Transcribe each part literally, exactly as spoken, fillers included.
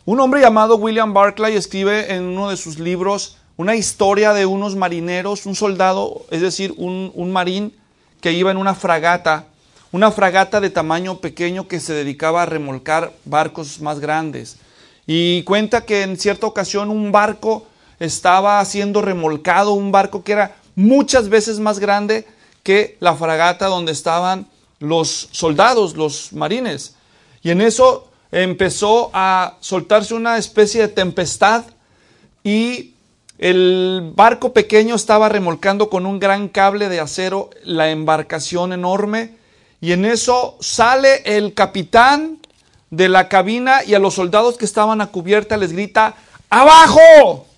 Un hombre llamado William Barclay escribe en uno de sus libros una historia de unos marineros, un soldado, es decir, un, un marín que iba en una fragata, una fragata de tamaño pequeño que se dedicaba a remolcar barcos más grandes. Y cuenta que en cierta ocasión un barco estaba siendo remolcado, un barco que era muchas veces más grande que la fragata donde estaban los soldados, los marines. Y en eso empezó a soltarse una especie de tempestad y el barco pequeño estaba remolcando con un gran cable de acero la embarcación enorme, y en eso sale el capitán de la cabina y a los soldados que estaban a cubierta les grita: ¡abajo!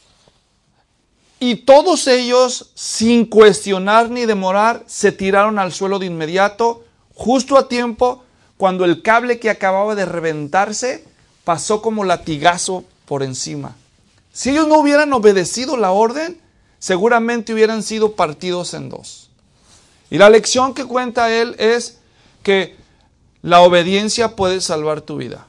Y todos ellos, sin cuestionar ni demorar, se tiraron al suelo de inmediato, justo a tiempo, cuando el cable que acababa de reventarse pasó como latigazo por encima. Si ellos no hubieran obedecido la orden, seguramente hubieran sido partidos en dos. Y la lección que cuenta él es que la obediencia puede salvar tu vida.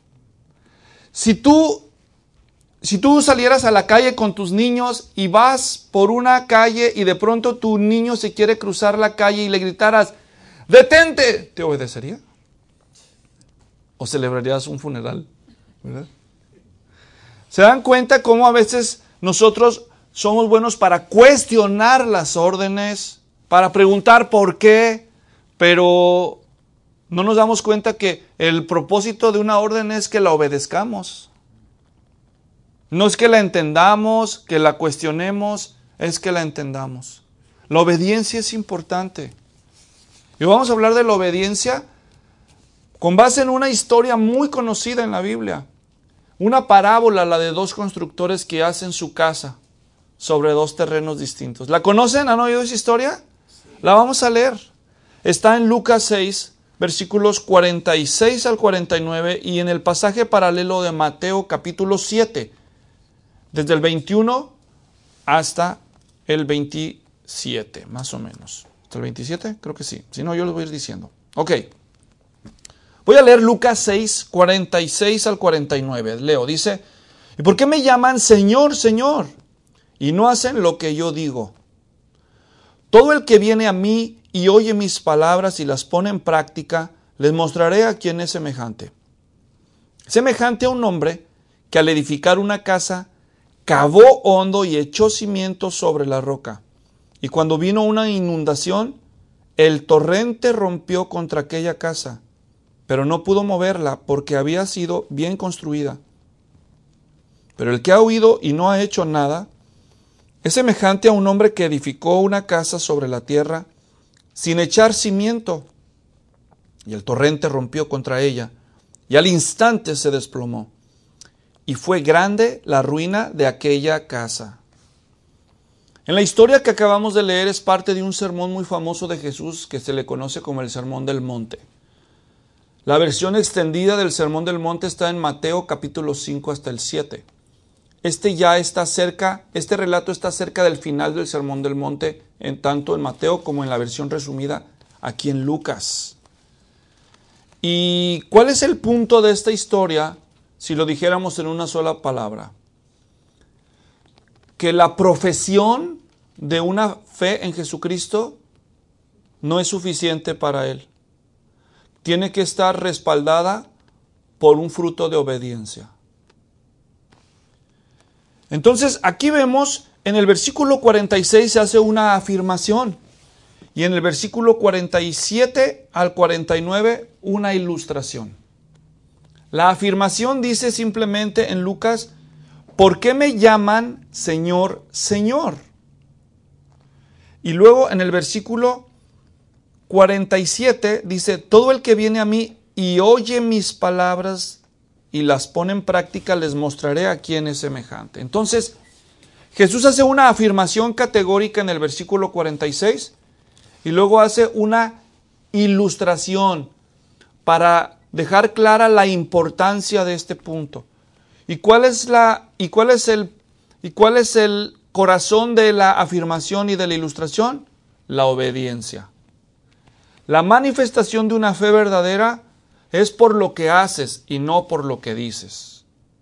Si tú, si tú salieras a la calle con tus niños y vas por una calle y de pronto tu niño se quiere cruzar la calle y le gritaras: ¡detente!, ¿te obedecería? ¿O celebrarías un funeral? ¿Verdad? ¿Se dan cuenta cómo a veces nosotros somos buenos para cuestionar las órdenes, para preguntar por qué, pero no nos damos cuenta que el propósito de una orden es que la obedezcamos? No es que la entendamos, que la cuestionemos, es que la entendamos. La obediencia es importante. Y vamos a hablar de la obediencia con base en una historia muy conocida en la Biblia. Una parábola, la de dos constructores que hacen su casa sobre dos terrenos distintos. ¿La conocen? ¿Han oído esa historia? La vamos a leer. Está en Lucas seis, versículos cuarenta y seis al cuarenta y nueve, y en el pasaje paralelo de Mateo capítulo siete, desde el veintiuno hasta el veintisiete, más o menos. ¿Hasta el veintisiete? Creo que sí. Si no, yo les voy a ir diciendo. Ok. Voy a leer Lucas seis, cuarenta y seis al cuarenta y nueve. Leo, dice: ¿y por qué me llaman Señor, Señor, y no hacen lo que yo digo? Todo el que viene a mí y oye mis palabras y las pone en práctica, les mostraré a quién es semejante. Semejante a un hombre que al edificar una casa, cavó hondo y echó cimientos sobre la roca. Y cuando vino una inundación, el torrente rompió contra aquella casa, pero no pudo moverla porque había sido bien construida. Pero el que ha oído y no ha hecho nada, es semejante a un hombre que edificó una casa sobre la tierra sin echar cimiento. Y el torrente rompió contra ella, y al instante se desplomó. Y fue grande la ruina de aquella casa. En la historia que acabamos de leer es parte de un sermón muy famoso de Jesús que se le conoce como el Sermón del Monte. La versión extendida del Sermón del Monte está en Mateo capítulo cinco hasta el siete. Este ya está cerca, este relato está cerca del final del Sermón del Monte, en tanto en Mateo como en la versión resumida aquí en Lucas. ¿Y cuál es el punto de esta historia si lo dijéramos en una sola palabra? Que la profesión de una fe en Jesucristo no es suficiente para él. Tiene que estar respaldada por un fruto de obediencia. Entonces, aquí vemos, en el versículo cuarenta y seis se hace una afirmación, y en el versículo cuarenta y siete al cuarenta y nueve una ilustración. La afirmación dice simplemente en Lucas: ¿por qué me llaman Señor, Señor? Y luego en el versículo cuarenta y siete dice: todo el que viene a mí y oye mis palabras y las pone en práctica, les mostraré a quién es semejante. Entonces, Jesús hace una afirmación categórica en el versículo cuarenta y seis y luego hace una ilustración para dejar clara la importancia de este punto. ¿Y cuál es la y cuál es el y cuál es el corazón de la afirmación y de la ilustración? La obediencia. La manifestación de una fe verdadera es por lo que haces y no por lo que dices.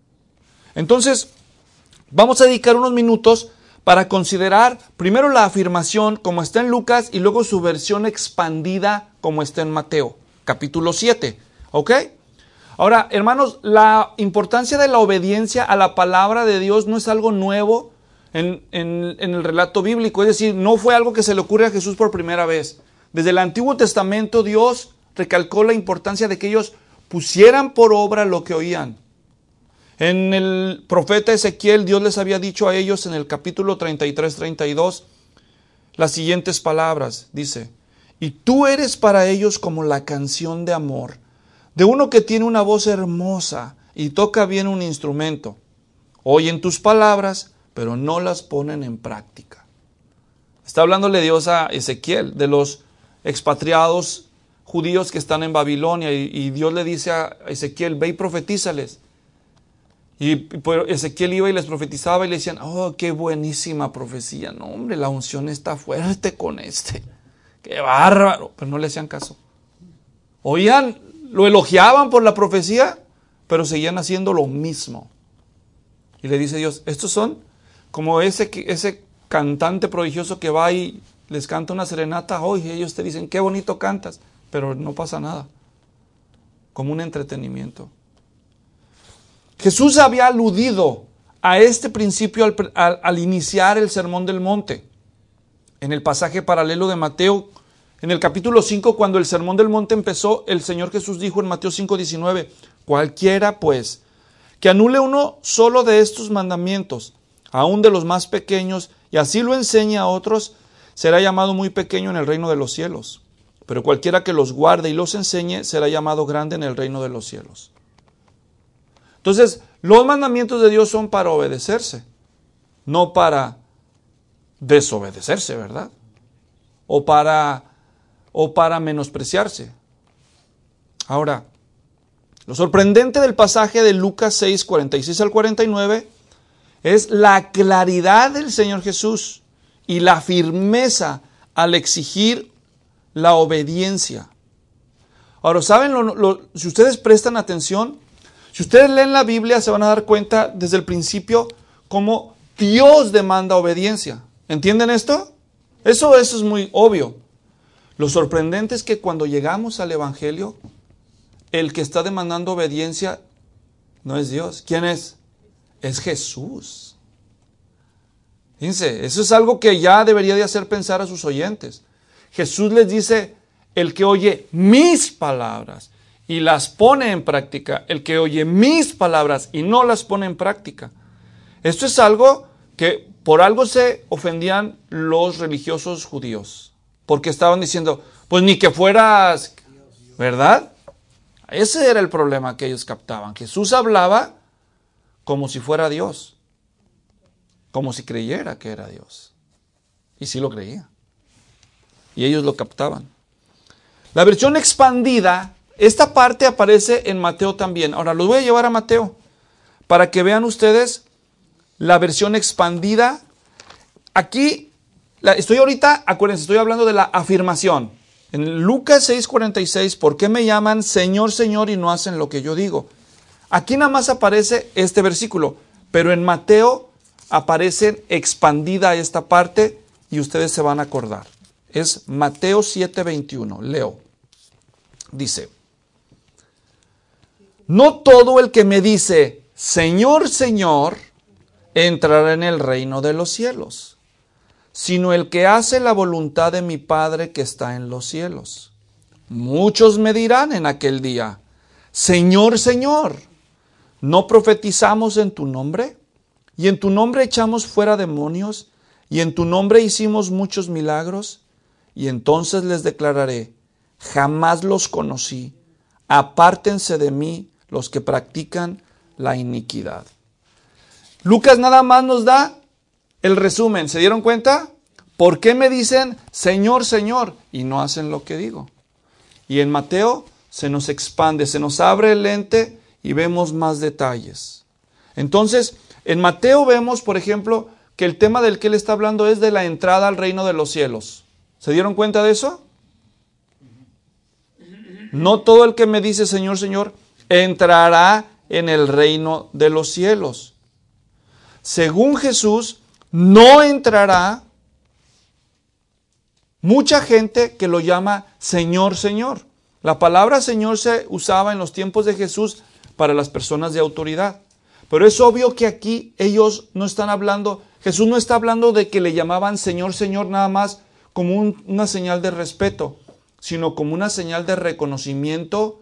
Entonces, vamos a dedicar unos minutos para considerar primero la afirmación como está en Lucas y luego su versión expandida como está en Mateo, capítulo siete. ¿Ok? Ahora, hermanos, la importancia de la obediencia a la palabra de Dios no es algo nuevo en, en, en el relato bíblico. Es decir, no fue algo que se le ocurre a Jesús por primera vez. Desde el Antiguo Testamento Dios recalcó la importancia de que ellos pusieran por obra lo que oían. En el profeta Ezequiel, Dios les había dicho a ellos en el capítulo treinta y tres, treinta y dos, las siguientes palabras. Dice, y tú eres para ellos como la canción de amor, de uno que tiene una voz hermosa y toca bien un instrumento. Oyen tus palabras, pero no las ponen en práctica. Está hablándole Dios a Ezequiel, de los expatriados judíos que están en Babilonia, y, y Dios le dice a Ezequiel, ve y profetízales. Y pues Ezequiel iba y les profetizaba y le decían, oh, qué buenísima profecía. No, hombre, la unción está fuerte con este. Qué bárbaro. Pero no le hacían caso. Oían, lo elogiaban por la profecía, pero seguían haciendo lo mismo. Y le dice Dios, estos son como ese, ese cantante prodigioso que va y les canta una serenata. Hoy oh, ellos te dicen, qué bonito cantas, pero no pasa nada. Como un entretenimiento. Jesús había aludido a este principio al, al, al iniciar el Sermón del Monte. En el pasaje paralelo de Mateo, en el capítulo cinco, cuando el Sermón del Monte empezó, el Señor Jesús dijo en Mateo cinco, diecinueve, cualquiera pues que anule uno solo de estos mandamientos, aun de los más pequeños, y así lo enseñe a otros, será llamado muy pequeño en el reino de los cielos. Pero cualquiera que los guarde y los enseñe, será llamado grande en el reino de los cielos. Entonces, los mandamientos de Dios son para obedecerse, no para desobedecerse, ¿verdad? O para, o para menospreciarse. Ahora, lo sorprendente del pasaje de Lucas seis, cuarenta y seis al cuarenta y nueve es la claridad del Señor Jesús y la firmeza al exigir la obediencia. Ahora, ¿saben? Lo, lo, si ustedes prestan atención, si ustedes leen la Biblia, se van a dar cuenta desde el principio cómo Dios demanda obediencia. ¿Entienden esto? Eso, eso es muy obvio. Lo sorprendente es que cuando llegamos al Evangelio, el que está demandando obediencia no es Dios. ¿Quién es? Es Jesús. Fíjense, eso es algo que ya debería de hacer pensar a sus oyentes. Jesús les dice, el que oye mis palabras y las pone en práctica, el que oye mis palabras y no las pone en práctica. Esto es algo que por algo se ofendían los religiosos judíos, porque estaban diciendo, pues ni que fueras, ¿verdad? Ese era el problema que ellos captaban. Jesús hablaba como si fuera Dios, como si creyera que era Dios. Y sí lo creía. Y ellos lo captaban. La versión expandida, esta parte aparece en Mateo también. Ahora, los voy a llevar a Mateo para que vean ustedes la versión expandida. Aquí, la, estoy ahorita, acuérdense, estoy hablando de la afirmación. En Lucas seis, cuarenta y seis, ¿por qué me llaman Señor, Señor y no hacen lo que yo digo? Aquí nada más aparece este versículo, pero en Mateo aparece expandida esta parte y ustedes se van a acordar. Es Mateo siete, veintiuno. Leo. Dice, no todo el que me dice, Señor, Señor, entrará en el reino de los cielos, sino el que hace la voluntad de mi Padre que está en los cielos. Muchos me dirán en aquel día, Señor, Señor, ¿no profetizamos en tu nombre? Y en tu nombre echamos fuera demonios, y en tu nombre hicimos muchos milagros. Y entonces les declararé, jamás los conocí, apártense de mí los que practican la iniquidad. Lucas nada más nos da el resumen. ¿Se dieron cuenta? ¿Por qué me dicen Señor, Señor y no hacen lo que digo? Y en Mateo se nos expande, se nos abre el lente y vemos más detalles. Entonces, en Mateo vemos, por ejemplo, que el tema del que él está hablando es de la entrada al reino de los cielos. ¿Se dieron cuenta de eso? No todo el que me dice Señor, Señor, entrará en el reino de los cielos. según Jesús, no entrará mucha gente que lo llama Señor, Señor. La palabra Señor se usaba en los tiempos de Jesús para las personas de autoridad. Pero es obvio que aquí ellos no están hablando, Jesús no está hablando de que le llamaban Señor, Señor nada más como un, una señal de respeto, sino como una señal de reconocimiento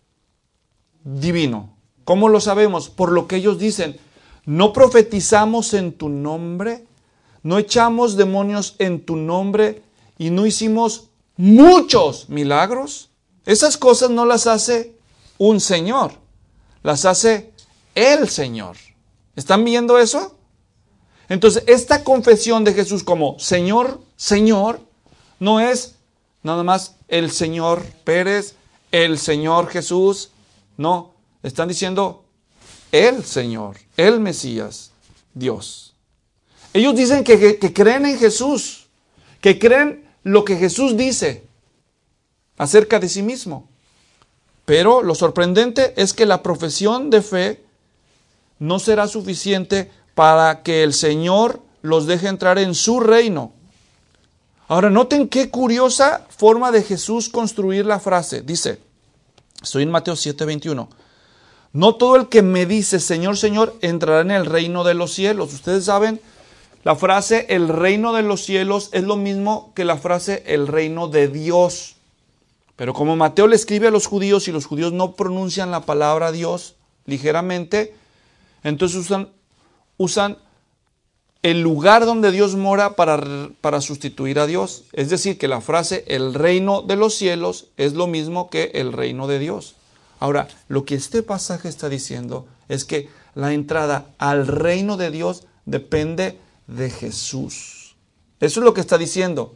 divino. ¿Cómo lo sabemos? Por lo que ellos dicen, no profetizamos en tu nombre, no echamos demonios en tu nombre y no hicimos muchos milagros. Esas cosas no las hace un Señor, las hace el Señor. ¿Están viendo eso? Entonces, esta confesión de Jesús como Señor, Señor, no es nada más el Señor Pérez, el Señor Jesús. No, están diciendo el Señor, el Mesías, Dios. Ellos dicen que, que, que creen en Jesús, que creen lo que Jesús dice acerca de sí mismo. Pero lo sorprendente es que la profesión de fe no será suficiente para que el Señor los deje entrar en su reino. Ahora, noten qué curiosa forma de Jesús construir la frase. Dice, estoy en Mateo siete veintiuno. No todo el que me dice Señor, Señor, entrará en el reino de los cielos. Ustedes saben, la frase el reino de los cielos es lo mismo que la frase el reino de Dios. Pero como Mateo le escribe a los judíos y los judíos no pronuncian la palabra Dios ligeramente, entonces usan, usan el lugar donde Dios mora para, para sustituir a Dios. Es decir, que la frase el reino de los cielos es lo mismo que el reino de Dios. Ahora, lo que este pasaje está diciendo es que la entrada al reino de Dios depende de Jesús. Eso es lo que está diciendo.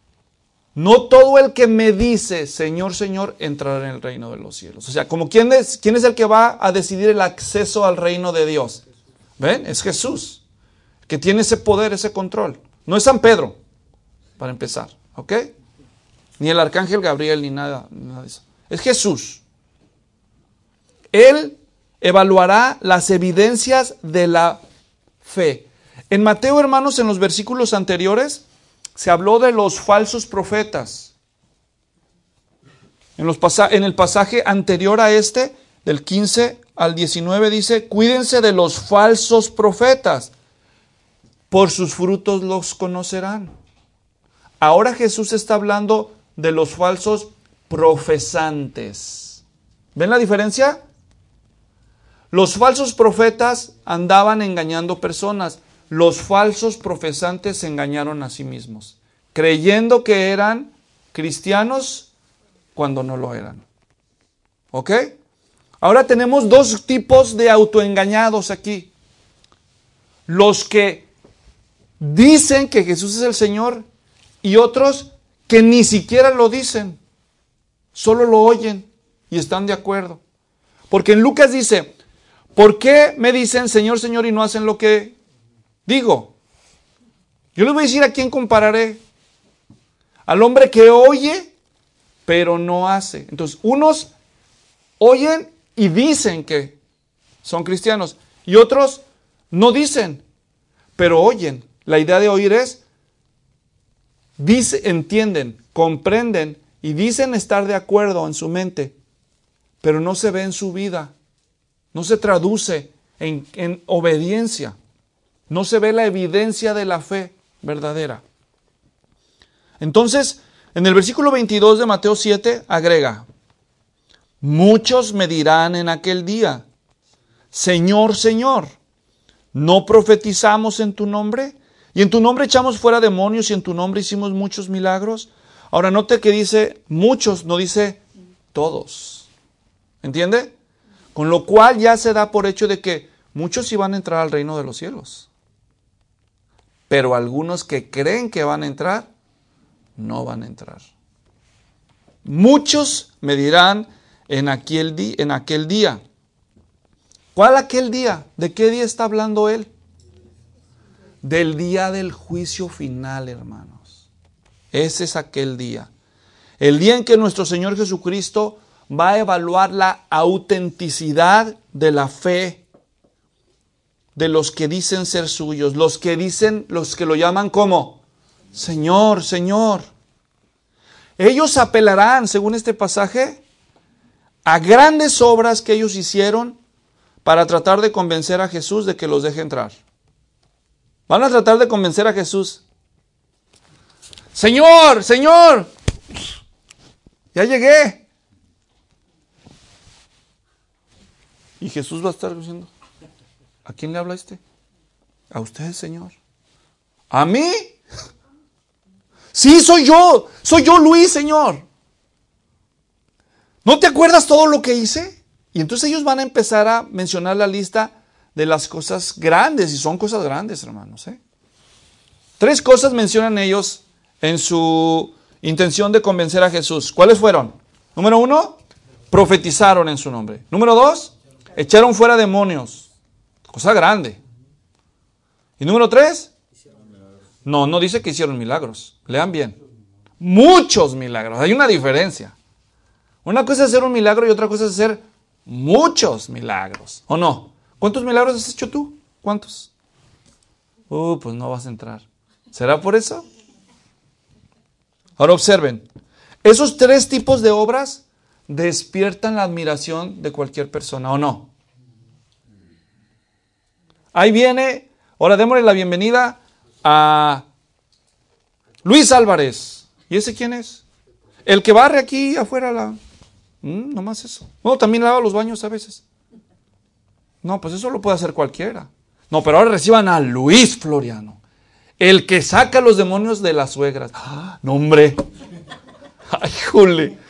No todo el que me dice Señor, Señor, entrará en el reino de los cielos. O sea, como ¿quién es, quién es el que va a decidir el acceso al reino de Dios? ¿Ven? Es Jesús, que tiene ese poder, ese control. No es San Pedro, para empezar, ¿ok? Ni el arcángel Gabriel, ni nada, nada de eso. Es Jesús. Él evaluará las evidencias de la fe. En Mateo, hermanos, en los versículos anteriores, se habló de los falsos profetas. En, los pasa- en el pasaje anterior a este, del quince al diecinueve, dice, cuídense de los falsos profetas, por sus frutos los conocerán. Ahora Jesús está hablando de los falsos profesantes. ¿Ven la diferencia? Los falsos profetas andaban engañando personas. Los falsos profesantes se engañaron a sí mismos, creyendo que eran cristianos cuando no lo eran. ¿Ok? Ahora tenemos dos tipos de autoengañados aquí. Los que dicen que Jesús es el Señor y otros que ni siquiera lo dicen, solo lo oyen y están de acuerdo. Porque en Lucas dice, ¿por qué me dicen Señor, Señor y no hacen lo que digo? Yo les voy a decir a quién compararé. Al hombre que oye, pero no hace. Entonces, unos oyen y dicen que son cristianos. Y otros no dicen, pero oyen. La idea de oír es, dice, entienden, comprenden y dicen estar de acuerdo en su mente, pero no se ve en su vida. No se traduce en, en obediencia. No se ve la evidencia de la fe verdadera. Entonces, en el versículo veintidós de Mateo siete, agrega, muchos me dirán en aquel día, Señor, Señor, ¿no profetizamos en tu nombre? Y en tu nombre echamos fuera demonios y en tu nombre hicimos muchos milagros. Ahora note que dice muchos, no dice todos. ¿Entiende? Con lo cual ya se da por hecho de que muchos iban a entrar al reino de los cielos. Pero algunos que creen que van a entrar, no van a entrar. Muchos me dirán en aquel, di- en aquel día. ¿Cuál aquel día? ¿De qué día está hablando él? Del día del juicio final, hermanos. Ese es aquel día. El día en que nuestro Señor Jesucristo va a evaluar la autenticidad de la fe de los que dicen ser suyos, los que dicen, los que lo llaman como Señor, Señor. Ellos apelarán, según este pasaje, a grandes obras que ellos hicieron para tratar de convencer a Jesús de que los deje entrar. Van a tratar de convencer a Jesús. Señor, Señor, ya llegué. Y Jesús va a estar diciendo, ¿a quién le habla este? A usted, Señor. ¿A mí? Sí, soy yo. Soy yo, Luis, Señor. ¿No te acuerdas todo lo que hice? Y entonces ellos van a empezar a mencionar la lista de las cosas grandes. Y son cosas grandes, hermanos. ¿eh? Tres cosas mencionan ellos en su intención de convencer a Jesús. ¿Cuáles fueron? Número uno, profetizaron en su nombre. Número dos, echaron fuera demonios. Cosa grande. Y número tres, no, no dice que hicieron milagros. Lean bien. Muchos milagros. Hay una diferencia. Una cosa es hacer un milagro y otra cosa es hacer muchos milagros. ¿O no? ¿Cuántos milagros has hecho tú? ¿Cuántos? Uh, pues no vas a entrar. ¿Será por eso? Ahora observen. Esos tres tipos de obras despiertan la admiración de cualquier persona, ¿o no? Ahí viene, ahora démosle la bienvenida a Luis Álvarez. ¿Y ese quién es? El que barre aquí afuera la... Mm, nomás eso. Bueno, también lava los baños a veces. No, pues eso lo puede hacer cualquiera. No, pero ahora reciban a Luis Floriano, el que saca los demonios de las suegras. ¡Ah, no, hombre! ¡Ay, jole!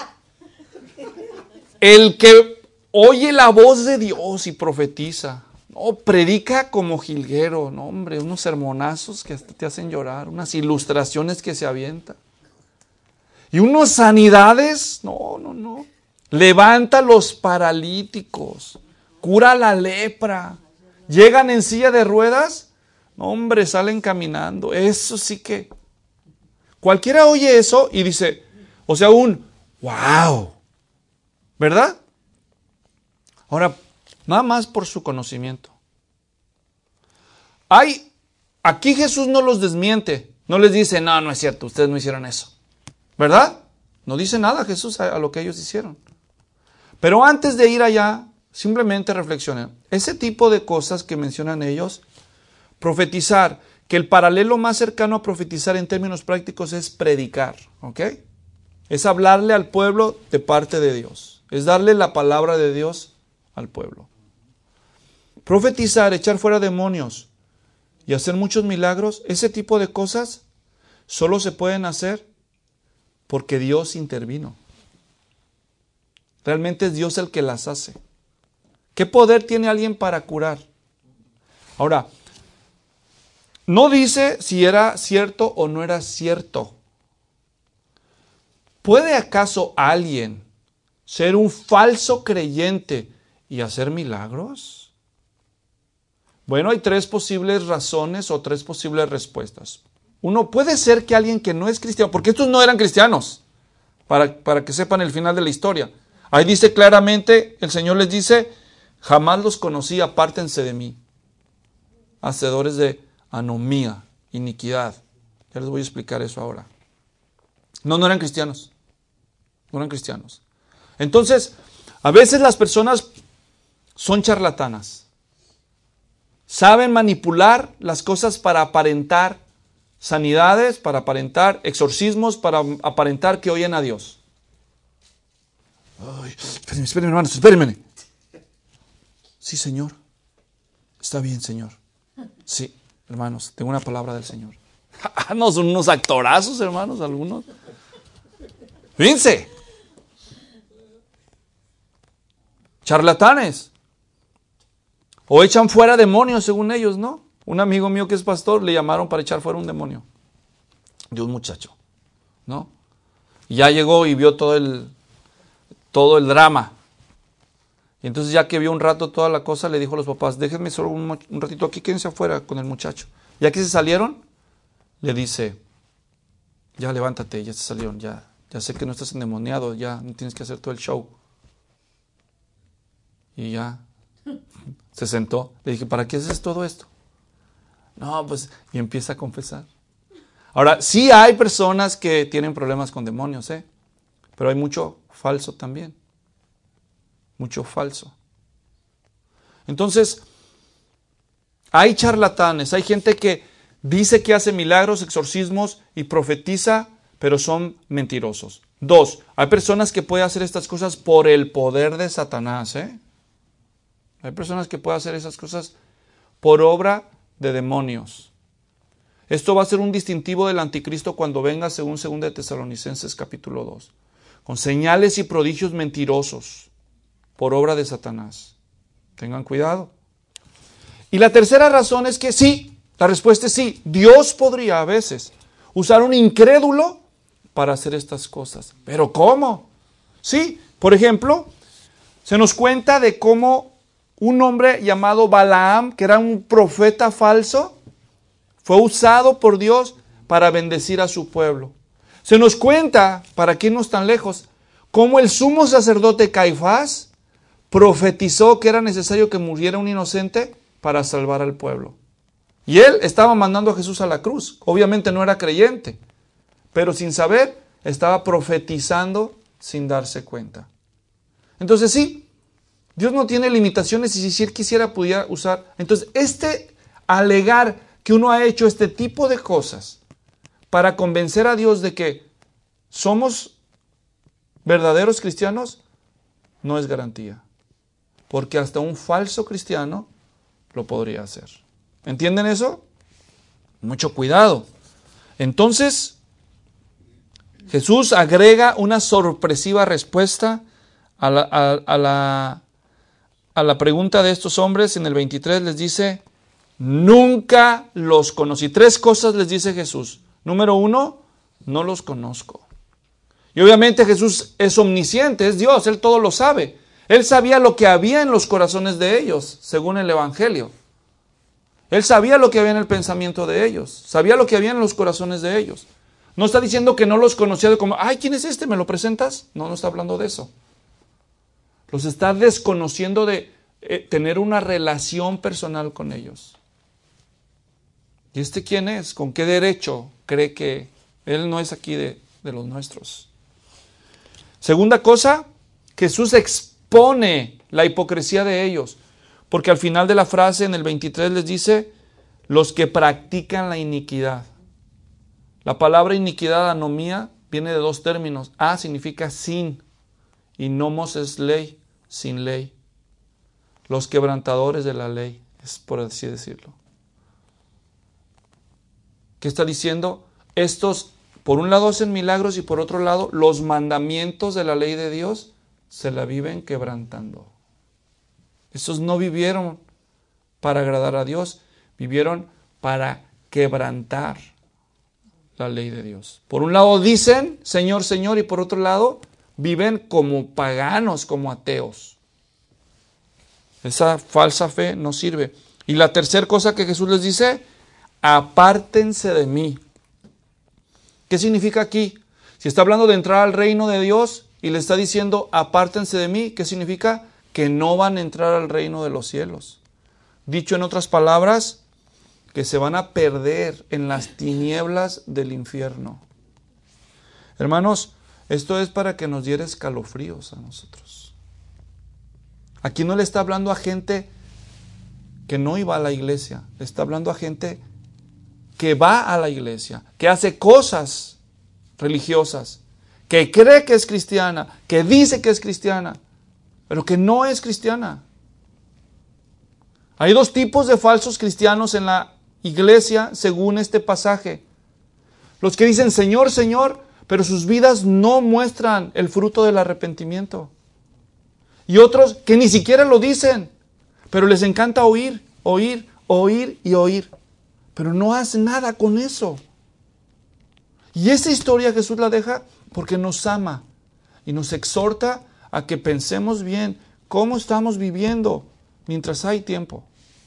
El que oye la voz de Dios y profetiza. No, predica como jilguero. No, hombre, unos sermonazos que hasta te hacen llorar. Unas ilustraciones que se avientan. Y unas sanidades. No, no, no. Levanta los paralíticos. Cura la lepra. Llegan en silla de ruedas. No, hombre, salen caminando. Eso sí que... Cualquiera oye eso y dice, o sea, un wow. ¿Verdad? Ahora, nada más por su conocimiento. Hay, aquí Jesús no los desmiente. No les dice, no, no es cierto, ustedes no hicieron eso. ¿Verdad? No dice nada Jesús a, a lo que ellos hicieron. Pero antes de ir allá, simplemente reflexionen. Ese tipo de cosas que mencionan ellos, profetizar, que el paralelo más cercano a profetizar en términos prácticos es predicar, ¿ok? Es hablarle al pueblo de parte de Dios. Es darle la palabra de Dios al pueblo. Profetizar, echar fuera demonios y hacer muchos milagros, ese tipo de cosas solo se pueden hacer porque Dios intervino. Realmente es Dios el que las hace. ¿Qué poder tiene alguien para curar? Ahora, no dice si era cierto o no era cierto. ¿Puede acaso alguien ser un falso creyente y hacer milagros? Bueno, hay tres posibles razones o tres posibles respuestas. Uno, puede ser que alguien que no es cristiano, porque estos no eran cristianos, para, para que sepan el final de la historia. Ahí dice claramente, el Señor les dice, jamás los conocí, apártense de mí, hacedores de anomía, iniquidad. Ya les voy a explicar eso ahora. No, no eran cristianos. No eran cristianos. Entonces, a veces las personas son charlatanas. Saben manipular las cosas para aparentar sanidades, para aparentar exorcismos, para aparentar que oyen a Dios. Ay, espérenme, espérenme, hermanos, espérenme. Sí, Señor. Está bien, Señor. Sí, hermanos, tengo una palabra del Señor. No, son unos actorazos, hermanos, algunos. Fíjense. Charlatanes. O echan fuera demonios, según ellos, ¿no? Un amigo mío que es pastor, le llamaron para echar fuera un demonio de un muchacho, ¿no? Y ya llegó y vio todo el, todo el drama. Y entonces ya que vio un rato toda la cosa, le dijo a los papás, déjenme solo un, un ratito aquí, quédense afuera con el muchacho. Ya que se salieron, le dice, ya levántate, ya se salieron, ya, ya sé que no estás endemoniado, ya no tienes que hacer todo el show. Y ya, Se sentó. Le dije, ¿para qué haces todo esto? No, pues, y empieza a confesar. Ahora, sí hay personas que tienen problemas con demonios, ¿eh? Pero hay mucho falso también. Mucho falso. Entonces, hay charlatanes, hay gente que dice que hace milagros, exorcismos y profetiza, pero son mentirosos. Dos, hay personas que pueden hacer estas cosas por el poder de Satanás, ¿eh? Hay personas que pueden hacer esas cosas por obra de demonios. Esto va a ser un distintivo del anticristo cuando venga, según segunda de Tesalonicenses capítulo dos. Con señales y prodigios mentirosos por obra de Satanás. Tengan cuidado. Y la tercera razón es que sí, la respuesta es sí. Dios podría a veces usar un incrédulo para hacer estas cosas. ¿Pero cómo? Sí, por ejemplo, se nos cuenta de cómo un hombre llamado Balaam, que era un profeta falso, fue usado por Dios para bendecir a su pueblo. Se nos cuenta, para que irnos tan lejos, cómo el sumo sacerdote Caifás profetizó que era necesario que muriera un inocente para salvar al pueblo. Y él estaba mandando a Jesús a la cruz. Obviamente no era creyente, pero sin saber estaba profetizando sin darse cuenta. Entonces sí, Dios no tiene limitaciones y si él quisiera pudiera usar. Entonces este alegar que uno ha hecho este tipo de cosas para convencer a Dios de que somos verdaderos cristianos no es garantía. Porque hasta un falso cristiano lo podría hacer. ¿Entienden eso? Mucho cuidado. Entonces, Jesús agrega una sorpresiva respuesta a la, a, a la, a la pregunta de estos hombres. En el veintitrés les dice, nunca los conocí. Tres cosas les dice Jesús. Número uno, no los conozco. Y obviamente Jesús es omnisciente, es Dios, Él todo lo sabe. Él sabía lo que había en los corazones de ellos, según el Evangelio. Él sabía lo que había en el pensamiento de ellos, sabía lo que había en los corazones de ellos. No está diciendo que no los conocía de como, ay, ¿quién es este? ¿Me lo presentas? No, no está hablando de eso. Los está desconociendo de eh, tener una relación personal con ellos. ¿Y este quién es? ¿Con qué derecho cree que Él no es aquí de, de los nuestros? Segunda cosa, Jesús expone la hipocresía de ellos. Porque al final de la frase, en el veintitrés, les dice, los que practican la iniquidad. La palabra iniquidad, anomía, viene de dos términos. A significa sin, y nomos es ley, sin ley. Los quebrantadores de la ley, es por así decirlo. ¿Qué está diciendo? Estos, por un lado, hacen milagros y por otro lado, los mandamientos de la ley de Dios se la viven quebrantando. Estos no vivieron para agradar a Dios, vivieron para quebrantar la ley de Dios. Por un lado dicen, Señor, Señor, y por otro lado viven como paganos, como ateos. Esa falsa fe no sirve. Y la tercera cosa que Jesús les dice, apártense de mí. ¿Qué significa aquí? Si está hablando de entrar al reino de Dios y le está diciendo, apártense de mí, ¿qué significa? Que no van a entrar al reino de los cielos. Dicho en otras palabras, que se van a perder en las tinieblas del infierno. Hermanos, esto es para que nos diera escalofríos a nosotros. Aquí no le está hablando a gente que no iba a la iglesia, le está hablando a gente que va a la iglesia, que hace cosas religiosas, que cree que es cristiana, que dice que es cristiana, pero que no es cristiana. Hay dos tipos de falsos cristianos en la iglesia según este pasaje. Los que dicen Señor, Señor, pero sus vidas no muestran el fruto del arrepentimiento. Y otros que ni siquiera lo dicen, pero les encanta oír, oír, oír y oír. Pero no hacen nada con eso. Y esa historia Jesús la deja porque nos ama y nos exhorta a que pensemos bien cómo estamos viviendo mientras hay tiempo.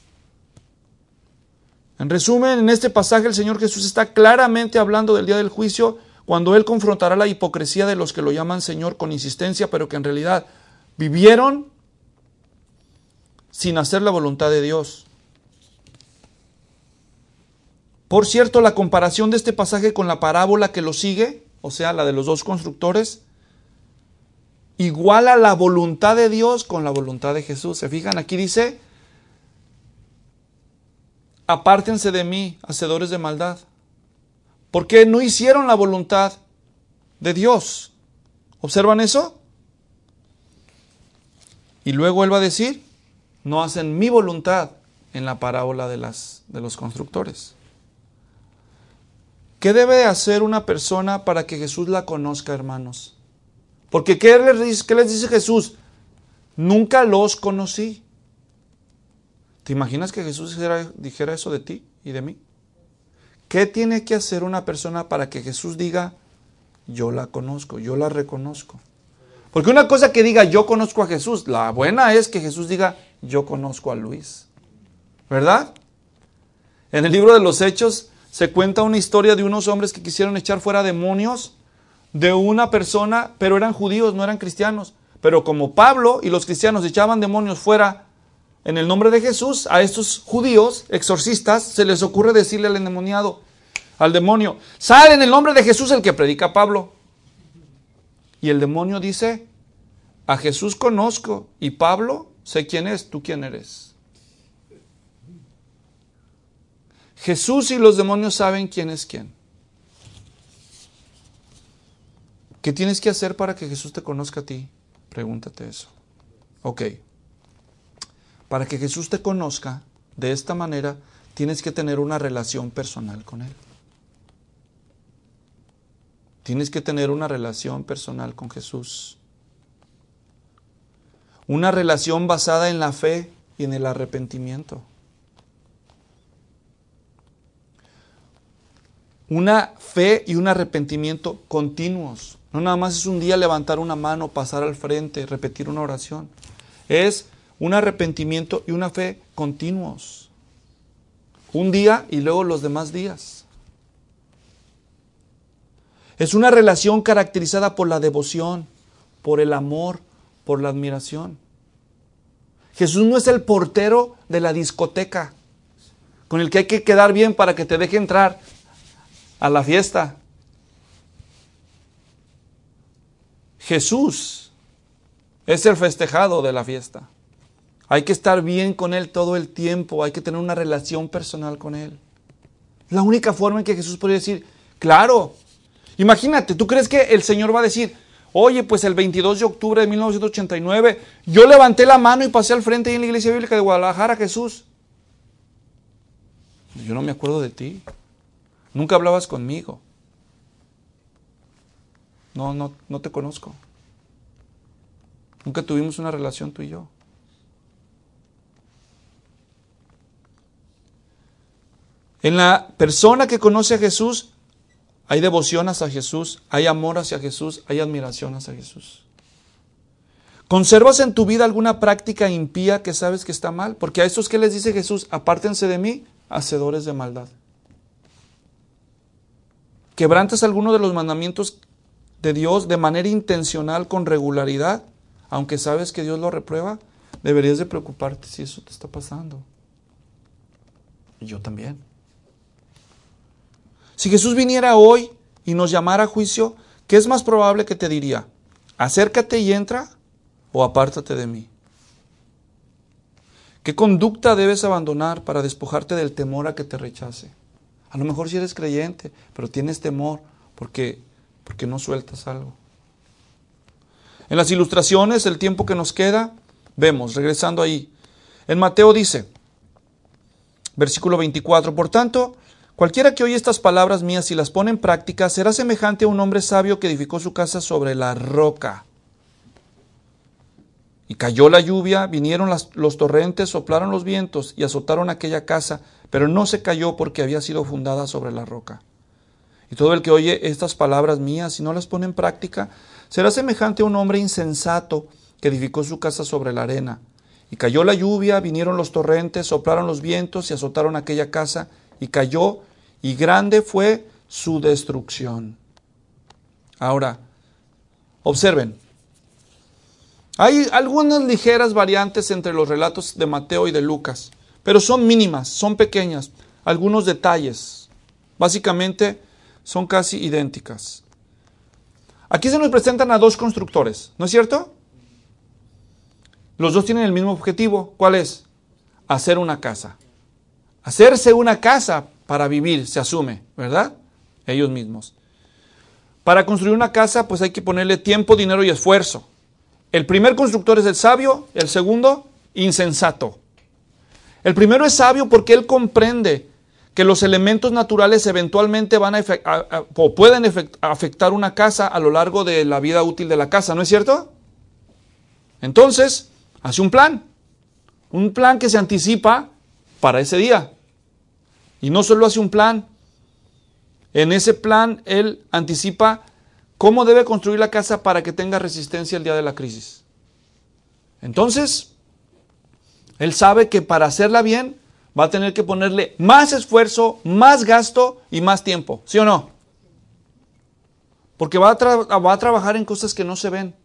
En resumen, en este pasaje el Señor Jesús está claramente hablando del día del juicio, cuando Él confrontará la hipocresía de los que lo llaman Señor con insistencia, pero que en realidad vivieron sin hacer la voluntad de Dios. Por cierto, la comparación de este pasaje con la parábola que lo sigue, o sea, la de los dos constructores, iguala la voluntad de Dios con la voluntad de Jesús. ¿Se fijan? Aquí dice, apártense de mí, hacedores de maldad. Porque no hicieron la voluntad de Dios. ¿Observan eso? Y luego él va a decir, no hacen mi voluntad en la parábola de, las, de los constructores. ¿Qué debe hacer una persona para que Jesús la conozca, hermanos? Porque ¿qué les dice, qué les dice Jesús? Nunca los conocí. ¿Te imaginas que Jesús dijera, dijera eso de ti y de mí? ¿Qué tiene que hacer una persona para que Jesús diga, yo la conozco, yo la reconozco? Porque una cosa que diga, yo conozco a Jesús, la buena es que Jesús diga, yo conozco a Luis. ¿Verdad? En el libro de los Hechos se cuenta una historia de unos hombres que quisieron echar fuera demonios de una persona, pero eran judíos, no eran cristianos. Pero como Pablo y los cristianos echaban demonios fuera en el nombre de Jesús, a estos judíos exorcistas se les ocurre decirle al endemoniado, al demonio, sale en el nombre de Jesús el que predica Pablo. Y el demonio dice, a Jesús conozco y Pablo sé quién es, tú quién eres. Jesús y los demonios saben quién es quién. ¿Qué tienes que hacer para que Jesús te conozca a ti? Pregúntate eso. Ok. Para que Jesús te conozca de esta manera, tienes que tener una relación personal con Él. Tienes que tener una relación personal con Jesús. Una relación basada en la fe y en el arrepentimiento. Una fe y un arrepentimiento continuos. No nada más es un día levantar una mano, pasar al frente, repetir una oración. Es un arrepentimiento y una fe continuos. Un día y luego los demás días. Es una relación caracterizada por la devoción, por el amor, por la admiración. Jesús no es el portero de la discoteca con el que hay que quedar bien para que te deje entrar a la fiesta. Jesús es el festejado de la fiesta. Hay que estar bien con Él todo el tiempo, hay que tener una relación personal con Él. La única forma en que Jesús podría decir, claro, imagínate, ¿tú crees que el Señor va a decir, oye, pues el veintidós de octubre de mil novecientos ochenta y nueve, yo levanté la mano y pasé al frente ahí en la Iglesia Bíblica de Guadalajara, Jesús? Yo no me acuerdo de ti. Nunca hablabas conmigo. No, no, no te conozco. Nunca tuvimos una relación tú y yo. En la persona que conoce a Jesús, hay devoción hacia Jesús, hay amor hacia Jesús, hay admiración hacia Jesús. ¿Conservas en tu vida alguna práctica impía que sabes que está mal? Porque a estos que les dice Jesús, apártense de mí, hacedores de maldad. ¿Quebrantas alguno de los mandamientos de Dios de manera intencional, con regularidad, aunque sabes que Dios lo reprueba? Deberías de preocuparte si eso te está pasando. Y yo también. Si Jesús viniera hoy y nos llamara a juicio, ¿qué es más probable que te diría? ¿Acércate y entra o apártate de mí? ¿Qué conducta debes abandonar para despojarte del temor a que te rechace? A lo mejor si eres creyente, pero tienes temor porque, porque no sueltas algo. En las ilustraciones, el tiempo que nos queda, vemos, regresando ahí. En Mateo dice, versículo veinticuatro, por tanto, cualquiera que oye estas palabras mías y las pone en práctica, será semejante a un hombre sabio que edificó su casa sobre la roca. Y cayó la lluvia, vinieron las, los torrentes, soplaron los vientos y azotaron aquella casa, pero no se cayó porque había sido fundada sobre la roca. Y todo el que oye estas palabras mías y no las pone en práctica, será semejante a un hombre insensato que edificó su casa sobre la arena. Y cayó la lluvia, vinieron los torrentes, soplaron los vientos y azotaron aquella casa, y cayó, y grande fue su destrucción. Ahora, observen. Hay algunas ligeras variantes entre los relatos de Mateo y de Lucas, pero son mínimas, son pequeñas, algunos detalles. Básicamente son casi idénticas. Aquí se nos presentan a dos constructores, ¿no es cierto? Los dos tienen el mismo objetivo. ¿Cuál es? Hacer una casa. Hacerse una casa para vivir, se asume, ¿verdad? Ellos mismos. Para construir una casa, pues hay que ponerle tiempo, dinero y esfuerzo. El primer constructor es el sabio, el segundo, insensato. El primero es sabio porque él comprende que los elementos naturales eventualmente van a, efect- a, a o pueden efect- afectar una casa a lo largo de la vida útil de la casa, ¿no es cierto? Entonces, hace un plan. Un plan que se anticipa para ese día. Y no solo hace un plan. En ese plan, él anticipa cómo debe construir la casa para que tenga resistencia el día de la crisis. Entonces, él sabe que para hacerla bien, va a tener que ponerle más esfuerzo, más gasto y más tiempo. ¿Sí o no? Porque va a, tra- va a trabajar en cosas que no se ven.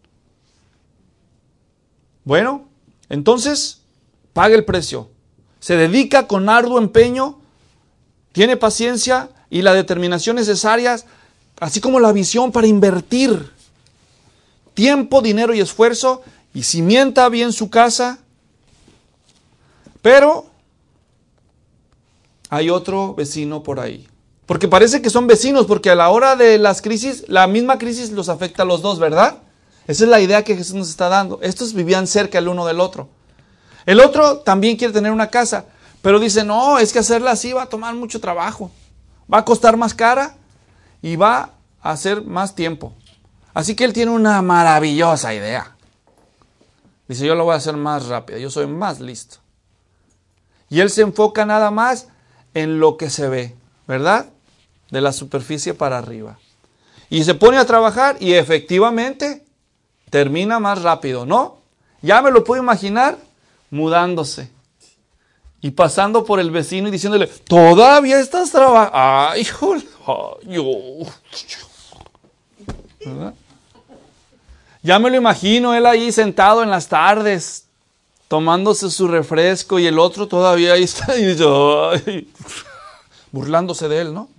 Bueno, entonces, paga el precio. Se dedica con arduo empeño, tiene paciencia y la determinación necesarias, así como la visión para invertir tiempo, dinero y esfuerzo, y cimienta bien su casa. Pero hay otro vecino por ahí. Porque parece que son vecinos, porque a la hora de las crisis, la misma crisis los afecta a los dos, ¿verdad? Esa es la idea que Jesús nos está dando. Estos vivían cerca el uno del otro. El otro también quiere tener una casa, pero dice, no, es que hacerla así va a tomar mucho trabajo. Va a costar más cara y va a hacer más tiempo. Así que él tiene una maravillosa idea. Dice, yo lo voy a hacer más rápido, yo soy más listo. Y él se enfoca nada más en lo que se ve, ¿verdad? De la superficie para arriba. Y se pone a trabajar y efectivamente termina más rápido, ¿no? Ya me lo puedo imaginar mudándose y pasando por el vecino y diciéndole, ¿todavía estás trabajando? ¡Ay, híjole! Yo. ¿Verdad? Ya me lo imagino, él ahí sentado en las tardes, tomándose su refresco y el otro todavía ahí está y dice, ¡ay! Burlándose de él, ¿no?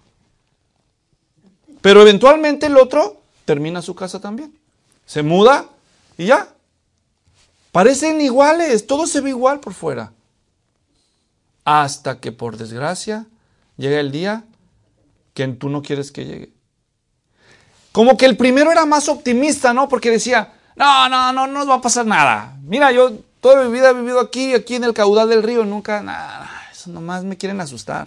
Pero eventualmente el otro termina su casa también. Se muda y ya. Parecen iguales, todo se ve igual por fuera. Hasta que por desgracia llega el día que tú no quieres que llegue. Como que el primero era más optimista, ¿no? Porque decía, no, no, no, no nos va a pasar nada. Mira, yo toda mi vida he vivido aquí, aquí en el caudal del río, nunca, nada, eso nomás me quieren asustar.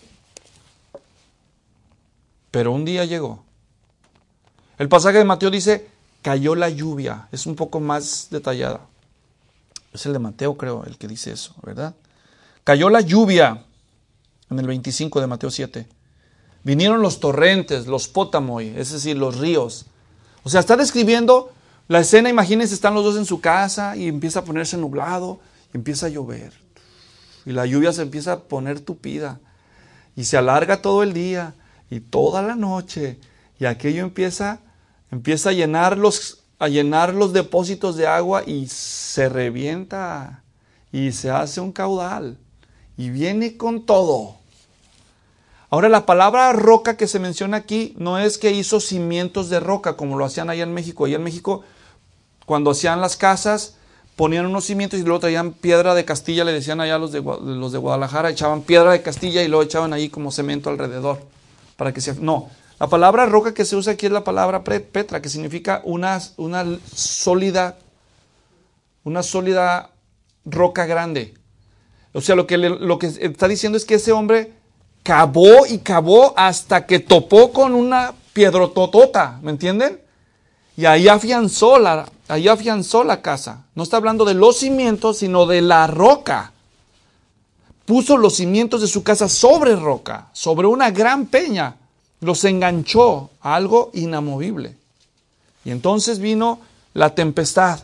Pero un día llegó. El pasaje de Mateo dice, cayó la lluvia. Es un poco más detallada. Es el de Mateo, creo, el que dice eso, ¿verdad? Cayó la lluvia en el veinticinco de Mateo siete. Vinieron los torrentes, los pótamoi, es decir, los ríos. O sea, está describiendo la escena, imagínense, están los dos en su casa y empieza a ponerse nublado, y empieza a llover. Y la lluvia se empieza a poner tupida. Y se alarga todo el día y toda la noche. Y aquello empieza, empieza a llenar los, a llenar los depósitos de agua y se revienta. Y se hace un caudal. Y viene con todo. Ahora, la palabra roca que se menciona aquí no es que hizo cimientos de roca como lo hacían allá en México. Allá en México, cuando hacían las casas, ponían unos cimientos y luego traían piedra de Castilla, le decían allá los de, los de Guadalajara, echaban piedra de Castilla y luego echaban ahí como cemento alrededor. Para que se, no, la palabra roca que se usa aquí es la palabra petra, que significa una, una sólida, una sólida roca grande. O sea, lo que, le, lo que está diciendo es que ese hombre cavó y cavó hasta que topó con una piedrototota, ¿me entienden? Y ahí afianzó la, ahí afianzó la casa. No está hablando de los cimientos, sino de la roca. Puso los cimientos de su casa sobre roca, sobre una gran peña. Los enganchó a algo inamovible. Y entonces vino la tempestad.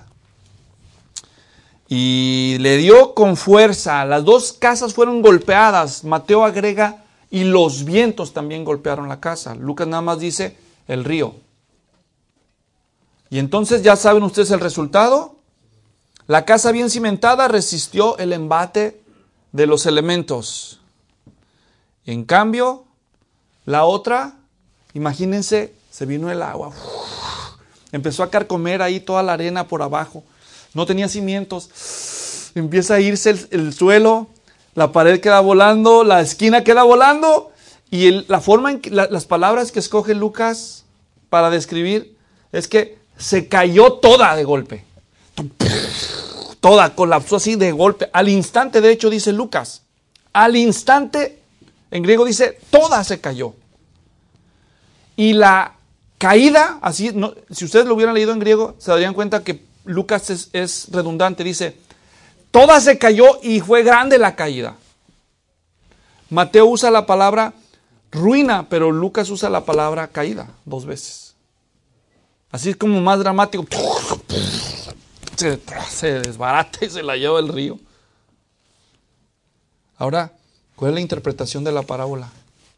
Y le dio con fuerza. Las dos casas fueron golpeadas. Mateo agrega, y los vientos también golpearon la casa. Lucas nada más dice, el río. Y entonces ya saben ustedes el resultado. La casa bien cimentada resistió el embate de los elementos. En cambio, la otra, imagínense, se vino el agua. Uf, empezó a carcomer ahí toda la arena por abajo. No tenía cimientos. Empieza a irse el, el suelo, la pared queda volando, la esquina queda volando. Y el, la forma en que, la, las palabras que escoge Lucas para describir es que se cayó toda de golpe. Toda, colapsó así de golpe. Al instante, de hecho, dice Lucas. Al instante, en griego dice, toda se cayó. Y la caída, así, no, si ustedes lo hubieran leído en griego, se darían cuenta que Lucas es, es redundante. Dice, toda se cayó y fue grande la caída. Mateo usa la palabra ruina, pero Lucas usa la palabra caída dos veces. Así es como más dramático. Se, se desbarata y se la lleva el río. Ahora, ¿cuál es la interpretación de la parábola?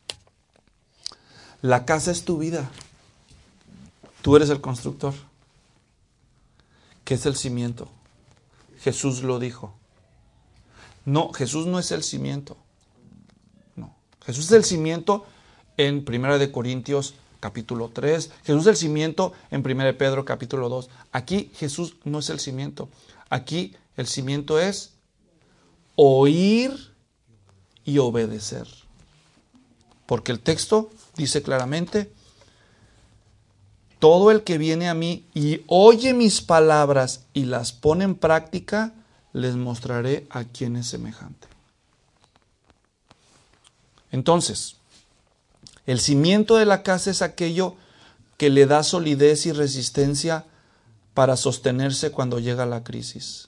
La casa es tu vida. Tú eres el constructor. ¿Qué es el cimiento? Jesús lo dijo. No, Jesús no es el cimiento. No. Jesús es el cimiento en Primera de Corintios capítulo tres. Jesús es el cimiento en Primera de Pedro capítulo dos. Aquí Jesús no es el cimiento. Aquí el cimiento es oír y obedecer. Porque el texto dice claramente, todo el que viene a mí y oye mis palabras y las pone en práctica, les mostraré a quién es semejante. Entonces, el cimiento de la casa es aquello que le da solidez y resistencia para sostenerse cuando llega la crisis.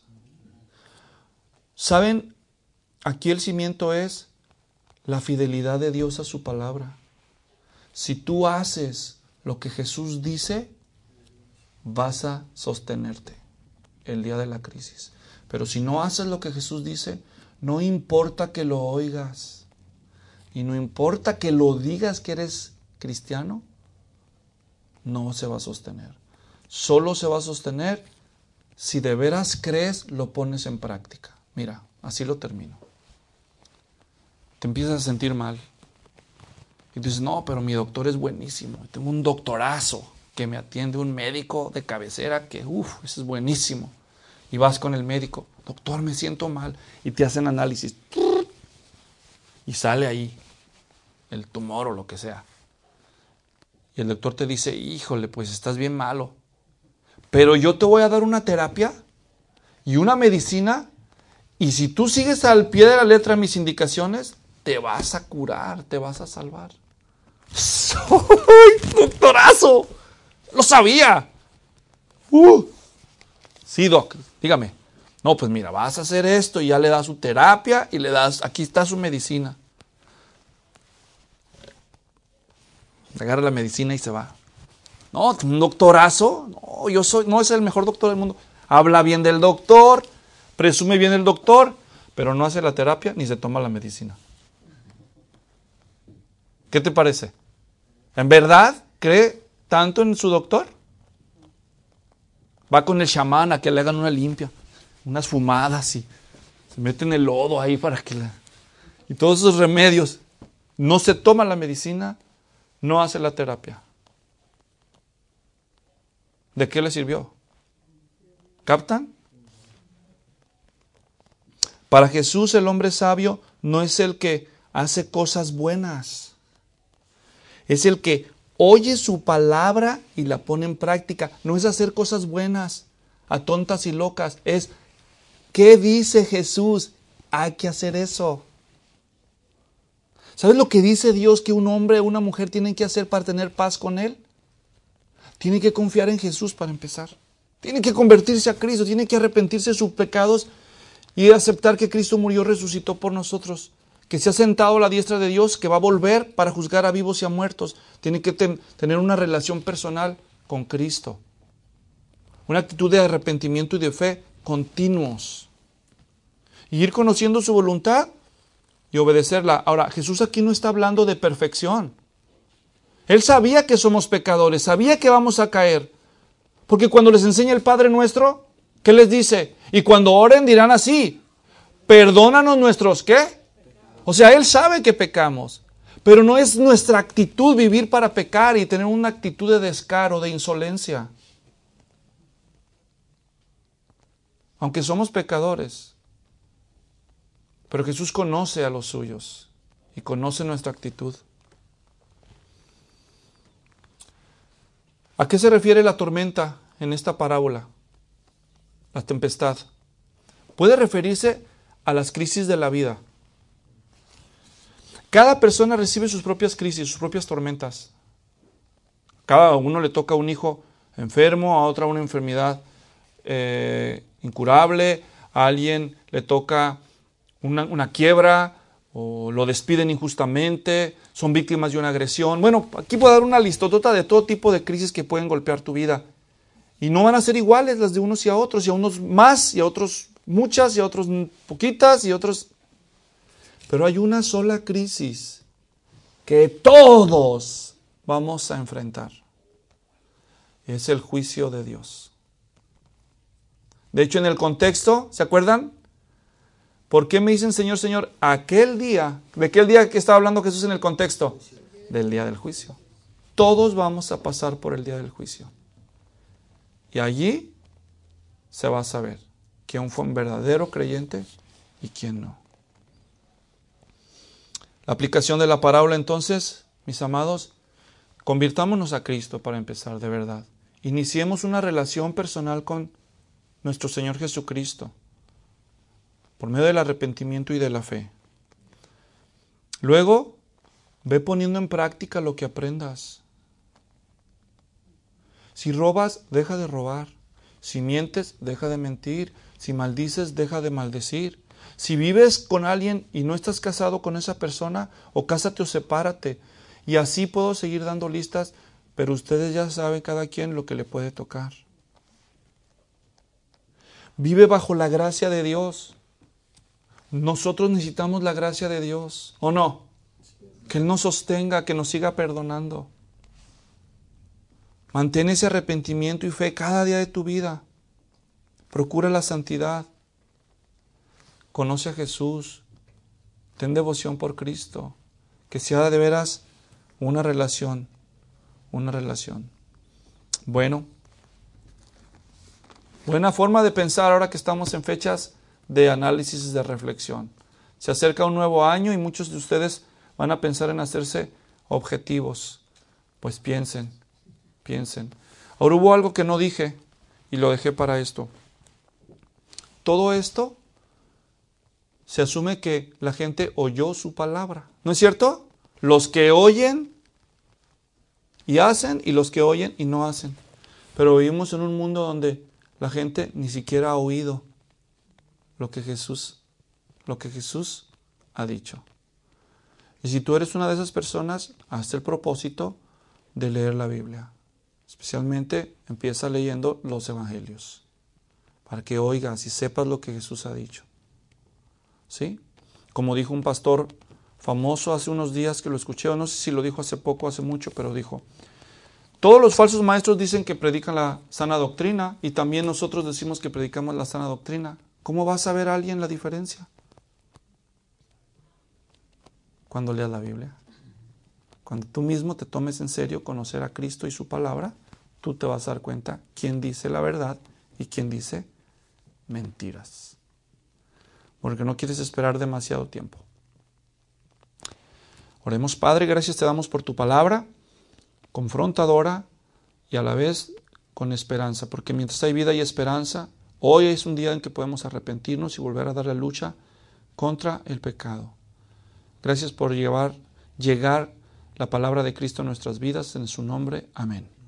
¿Saben? Aquí el cimiento es la fidelidad de Dios a su palabra. Si tú haces lo que Jesús dice, vas a sostenerte el día de la crisis. Pero si no haces lo que Jesús dice, no importa que lo oigas. Y no importa que lo digas que eres cristiano, no se va a sostener. Solo se va a sostener si de veras crees, lo pones en práctica. Mira, así lo termino. Te empiezas a sentir mal. Y dices, no, pero mi doctor es buenísimo. Tengo un doctorazo que me atiende, un médico de cabecera que, uff, ese es buenísimo. Y vas con el médico, doctor, me siento mal. Y te hacen análisis. Y sale ahí el tumor o lo que sea. Y el doctor te dice, híjole, pues estás bien malo. Pero yo te voy a dar una terapia y una medicina. Y si tú sigues al pie de la letra mis indicaciones, te vas a curar, te vas a salvar. ¡Doctorazo! ¡Lo sabía! Uh. Sí, doc, dígame. No, pues mira, vas a hacer esto y ya le das su terapia y le das, aquí está su medicina. Agarra la medicina y se va. No, un doctorazo. No, yo soy, no es el mejor doctor del mundo. Habla bien del doctor, presume bien del doctor, pero no hace la terapia ni se toma la medicina. ¿Qué te parece? ¿En verdad cree tanto en su doctor? Va con el chamán a que le hagan una limpia, unas fumadas y se mete en el lodo ahí para que la... Y todos esos remedios. No se toma la medicina, no hace la terapia. ¿De qué le sirvió? ¿Captan? Para Jesús el hombre sabio no es el que hace cosas buenas. Es el que oye su palabra y la pone en práctica. No es hacer cosas buenas a tontas y locas. Es, ¿qué dice Jesús? Hay que hacer eso. ¿Sabes lo que dice Dios que un hombre o una mujer tienen que hacer para tener paz con Él? Tienen que confiar en Jesús para empezar. Tienen que convertirse a Cristo, tienen que arrepentirse de sus pecados y aceptar que Cristo murió, resucitó por nosotros. Que se ha sentado a la diestra de Dios, que va a volver para juzgar a vivos y a muertos. Tienen que ten, tener una relación personal con Cristo. Una actitud de arrepentimiento y de fe continuos. Y ir conociendo su voluntad y obedecerla. Ahora, Jesús aquí no está hablando de perfección. Él sabía que somos pecadores, sabía que vamos a caer. Porque cuando les enseña el Padre Nuestro, ¿Qué les dice? Y cuando oren dirán así, perdónanos nuestros, ¿qué? O sea, Él sabe que pecamos, pero no es nuestra actitud vivir para pecar y tener una actitud de descaro, de insolencia. Aunque somos pecadores, pero Jesús conoce a los suyos y conoce nuestra actitud. ¿A qué se refiere la tormenta en esta parábola? La tempestad. Puede referirse a las crisis de la vida. Cada persona recibe sus propias crisis, sus propias tormentas. Cada uno le toca a un hijo enfermo, a otra una enfermedad eh, incurable, a alguien le toca una, una quiebra, o lo despiden injustamente, son víctimas de una agresión. Bueno, aquí puedo dar una listotota de todo tipo de crisis que pueden golpear tu vida. Y no van a ser iguales las de unos y a otros, y a unos más, y a otros muchas, y a otros poquitas, y a otros... Pero hay una sola crisis que todos vamos a enfrentar. Es el juicio de Dios. De hecho, en el contexto, ¿se acuerdan? ¿Por qué me dicen Señor, Señor? Aquel día, ¿de qué día que estaba hablando Jesús en el contexto? Del día del juicio. Todos vamos a pasar por el día del juicio. Y allí se va a saber quién fue un verdadero creyente y quién no. La aplicación de la parábola entonces, mis amados, convirtámonos a Cristo para empezar de verdad. Iniciemos una relación personal con nuestro Señor Jesucristo por medio del arrepentimiento y de la fe. Luego, ve poniendo en práctica lo que aprendas. Si robas, deja de robar. Si mientes, deja de mentir. Si maldices, deja de maldecir. Si vives con alguien y no estás casado con esa persona, o cásate o sepárate. Y así puedo seguir dando listas, pero ustedes ya saben cada quien lo que le puede tocar. Vive bajo la gracia de Dios. Nosotros necesitamos la gracia de Dios, ¿o no? Que Él nos sostenga, que nos siga perdonando. Mantén ese arrepentimiento y fe cada día de tu vida. Procura la santidad. Conoce a Jesús. Ten devoción por Cristo. Que sea de veras una relación. Una relación. Bueno. Buena forma de pensar ahora que estamos en fechas de análisis, de reflexión. Se acerca un nuevo año y muchos de ustedes van a pensar en hacerse objetivos. Pues piensen, piensen. Ahora hubo algo que no dije y lo dejé para esto. Todo esto se asume que la gente oyó su palabra. ¿No es cierto? Los que oyen y hacen y los que oyen y no hacen. Pero vivimos en un mundo donde la gente ni siquiera ha oído lo que Jesús, lo que Jesús ha dicho. Y si tú eres una de esas personas, hazte el propósito de leer la Biblia. Especialmente empieza leyendo los evangelios, para que oigas y sepas lo que Jesús ha dicho. ¿Sí? Como dijo un pastor famoso hace unos días que lo escuché, o no sé si lo dijo hace poco o hace mucho, pero dijo: todos los falsos maestros dicen que predican la sana doctrina y también nosotros decimos que predicamos la sana doctrina. ¿Cómo va a saber alguien la diferencia? Cuando leas la Biblia. Cuando tú mismo te tomes en serio conocer a Cristo y su palabra, tú te vas a dar cuenta quién dice la verdad y quién dice mentiras. Porque no quieres esperar demasiado tiempo. Oremos. Padre, gracias te damos por tu palabra, confrontadora y a la vez con esperanza, porque mientras hay vida y esperanza, hoy es un día en que podemos arrepentirnos y volver a dar la lucha contra el pecado. Gracias por llevar, llegar la palabra de Cristo a nuestras vidas. En su nombre, amén.